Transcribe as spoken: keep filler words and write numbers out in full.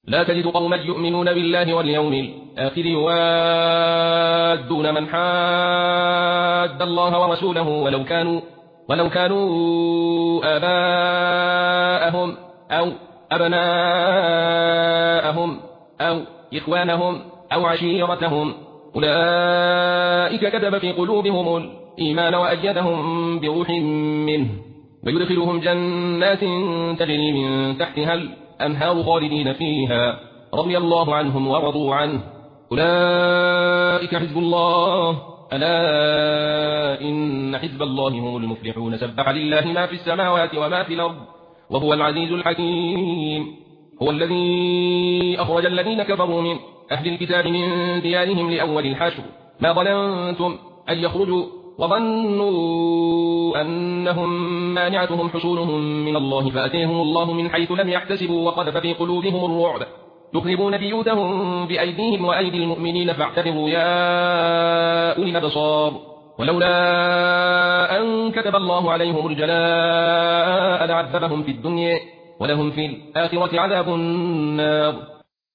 لا تجد قوما يؤمنون بالله واليوم الآخر يوادون من حاد الله ورسوله ولو كانوا ولو كانوا آباءهم أو أبناءهم أو إخوانهم أو عشيرتهم أولئك كتب في قلوبهم الإيمان وأيدهم بروح منه ويدخلهم جنات تجري من تحتها الأنهار خالدين فيها رضي الله عنهم ورضوا عنه أولئك حزب الله ألا إن حزب الله هم المفلحون سبح لله ما في السماوات وما في الأرض وهو العزيز الحكيم هو الذي أخرج الذين كفروا من أهل الكتاب من ديارهم لأول الحشر ما ظننتم أن يخرجوا وظنوا أنهم مانعتهم حصولهم من الله فأتيهم الله من حيث لم يحتسبوا وقذف في قلوبهم الرعب يخربون بيوتهم بأيديهم وأيدي المؤمنين فاعتبروا يا أولي الأبصار ولولا أن كتب الله عليهم الجلاء لعذبهم في الدنيا ولهم في الآخرة عذاب النار